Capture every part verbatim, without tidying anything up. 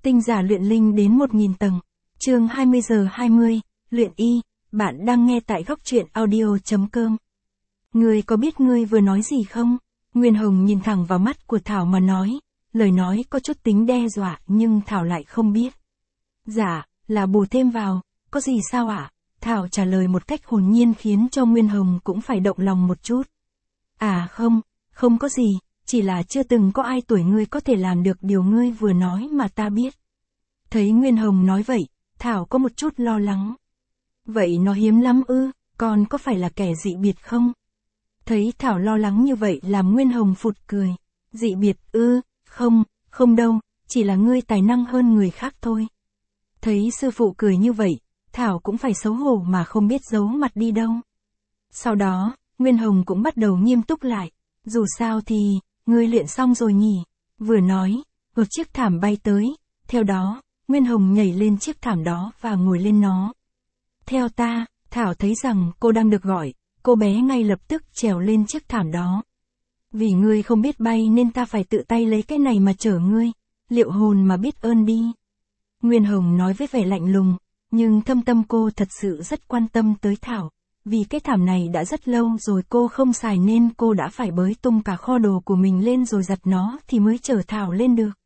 Tinh giả luyện linh đến một nghìn tầng. Chương hai mươi giờ hai mươi, luyện y, bạn đang nghe tại góc truyện audio chấm com. Ngươi có biết ngươi vừa nói gì không? Nguyên Hồng nhìn thẳng vào mắt của Thảo mà nói, lời nói có chút tính đe dọa nhưng Thảo lại không biết. Dạ, là bù thêm vào, có gì sao ạ? À? Thảo trả lời một cách hồn nhiên khiến cho Nguyên Hồng cũng phải động lòng một chút. À không, không có gì, chỉ là chưa từng có ai tuổi ngươi có thể làm được điều ngươi vừa nói mà ta biết. Thấy Nguyên Hồng nói vậy, Thảo có một chút lo lắng. Vậy nó hiếm lắm ư, còn có phải là kẻ dị biệt không? Thấy Thảo lo lắng như vậy làm Nguyên Hồng phụt cười. Dị biệt ư, không, không đâu, chỉ là ngươi tài năng hơn người khác thôi. Thấy sư phụ cười như vậy, Thảo cũng phải xấu hổ mà không biết giấu mặt đi đâu. Sau đó, Nguyên Hồng cũng bắt đầu nghiêm túc lại. Dù sao thì, ngươi luyện xong rồi nhỉ? Vừa nói, một chiếc thảm bay tới. Theo đó, Nguyên Hồng nhảy lên chiếc thảm đó và ngồi lên nó. Theo ta, Thảo thấy rằng cô đang được gọi, cô bé ngay lập tức trèo lên chiếc thảm đó. Vì ngươi không biết bay nên ta phải tự tay lấy cái này mà chở ngươi, liệu hồn mà biết ơn đi. Nguyên Hồng nói với vẻ lạnh lùng, nhưng thâm tâm cô thật sự rất quan tâm tới Thảo. Vì cái thảm này đã rất lâu rồi cô không xài nên cô đã phải bới tung cả kho đồ của mình lên rồi giặt nó thì mới chở Thảo lên được.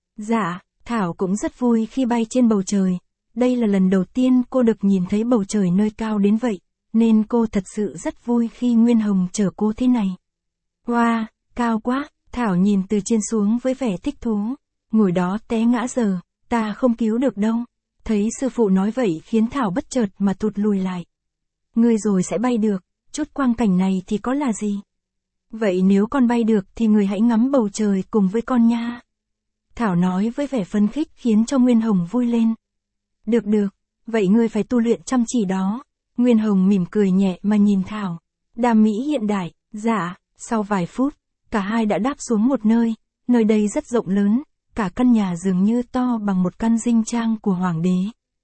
Dạ, Thảo cũng rất vui khi bay trên bầu trời. Đây là lần đầu tiên cô được nhìn thấy bầu trời nơi cao đến vậy, nên cô thật sự rất vui khi Nguyên Hồng chở cô thế này. Wow, cao quá, Thảo nhìn từ trên xuống với vẻ thích thú. Ngồi đó té ngã giờ, ta không cứu được đâu. Thấy sư phụ nói vậy khiến Thảo bất chợt mà thụt lùi lại. Ngươi rồi sẽ bay được, chút quang cảnh này thì có là gì? Vậy nếu con bay được thì người hãy ngắm bầu trời cùng với con nha. Thảo nói với vẻ phấn khích khiến cho Nguyên Hồng vui lên. Được được, vậy ngươi phải tu luyện chăm chỉ đó. Nguyên Hồng mỉm cười nhẹ mà nhìn Thảo. Đam mỹ hiện đại, dạ, sau vài phút, cả hai đã đáp xuống một nơi, nơi đây rất rộng lớn, cả căn nhà dường như to bằng một căn dinh trang của hoàng đế.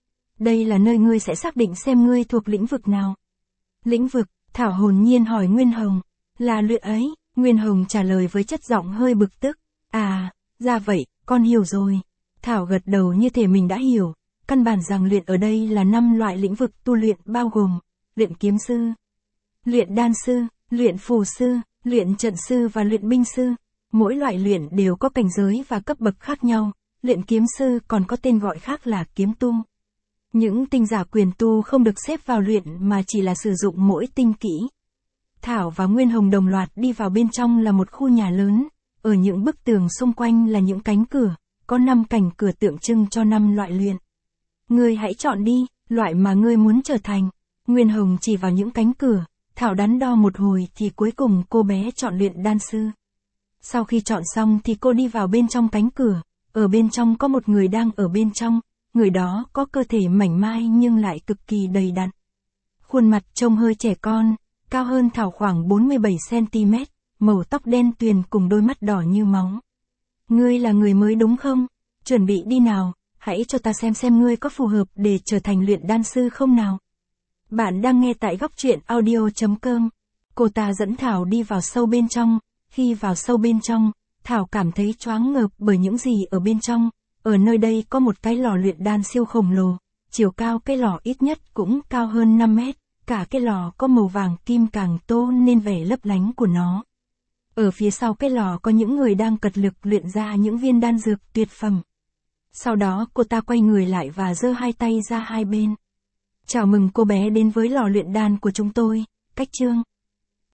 Đây là nơi ngươi sẽ xác định xem ngươi thuộc lĩnh vực nào. Lĩnh vực, Thảo hồn nhiên hỏi Nguyên Hồng. Là luyện ấy, Nguyên Hồng trả lời với chất giọng hơi bực tức. À, ra vậy, con hiểu rồi. Thảo gật đầu như thể mình đã hiểu. Căn bản rằng luyện ở đây là năm loại lĩnh vực tu luyện bao gồm luyện kiếm sư, luyện đan sư, luyện phù sư, luyện trận sư và luyện binh sư. Mỗi loại luyện đều có cảnh giới và cấp bậc khác nhau. Luyện kiếm sư còn có tên gọi khác là kiếm tu. Những tinh giả quyền tu không được xếp vào luyện mà chỉ là sử dụng mỗi tinh kỹ. Thảo và Nguyên Hồng đồng loạt đi vào bên trong là một khu nhà lớn. Ở những bức tường xung quanh là những cánh cửa, có năm cánh cửa tượng trưng cho năm loại luyện. Ngươi hãy chọn đi, loại mà ngươi muốn trở thành. Nguyên Hồng chỉ vào những cánh cửa, Thảo đắn đo một hồi thì cuối cùng cô bé chọn luyện đan sư. Sau khi chọn xong thì cô đi vào bên trong cánh cửa, ở bên trong có một người đang ở bên trong, người đó có cơ thể mảnh mai nhưng lại cực kỳ đầy đặn. Khuôn mặt trông hơi trẻ con, cao hơn Thảo khoảng bốn mươi bảy xăng ti mét, màu tóc đen tuyền cùng đôi mắt đỏ như máu. Ngươi là người mới đúng không? Chuẩn bị đi nào. Hãy cho ta xem xem ngươi có phù hợp để trở thành luyện đan sư không nào. Bạn đang nghe tại góc truyện audio chấm com. Cô ta dẫn Thảo đi vào sâu bên trong. Khi vào sâu bên trong, Thảo cảm thấy choáng ngợp bởi những gì ở bên trong. Ở nơi đây có một cái lò luyện đan siêu khổng lồ. Chiều cao cái lò ít nhất cũng cao hơn năm mét. Cả cái lò có màu vàng kim càng tô nên vẻ lấp lánh của nó. Ở phía sau cái lò có những người đang cật lực luyện ra những viên đan dược tuyệt phẩm. Sau đó cô ta quay người lại và giơ hai tay ra hai bên. Chào mừng cô bé đến với lò luyện đan của chúng tôi, cách chương.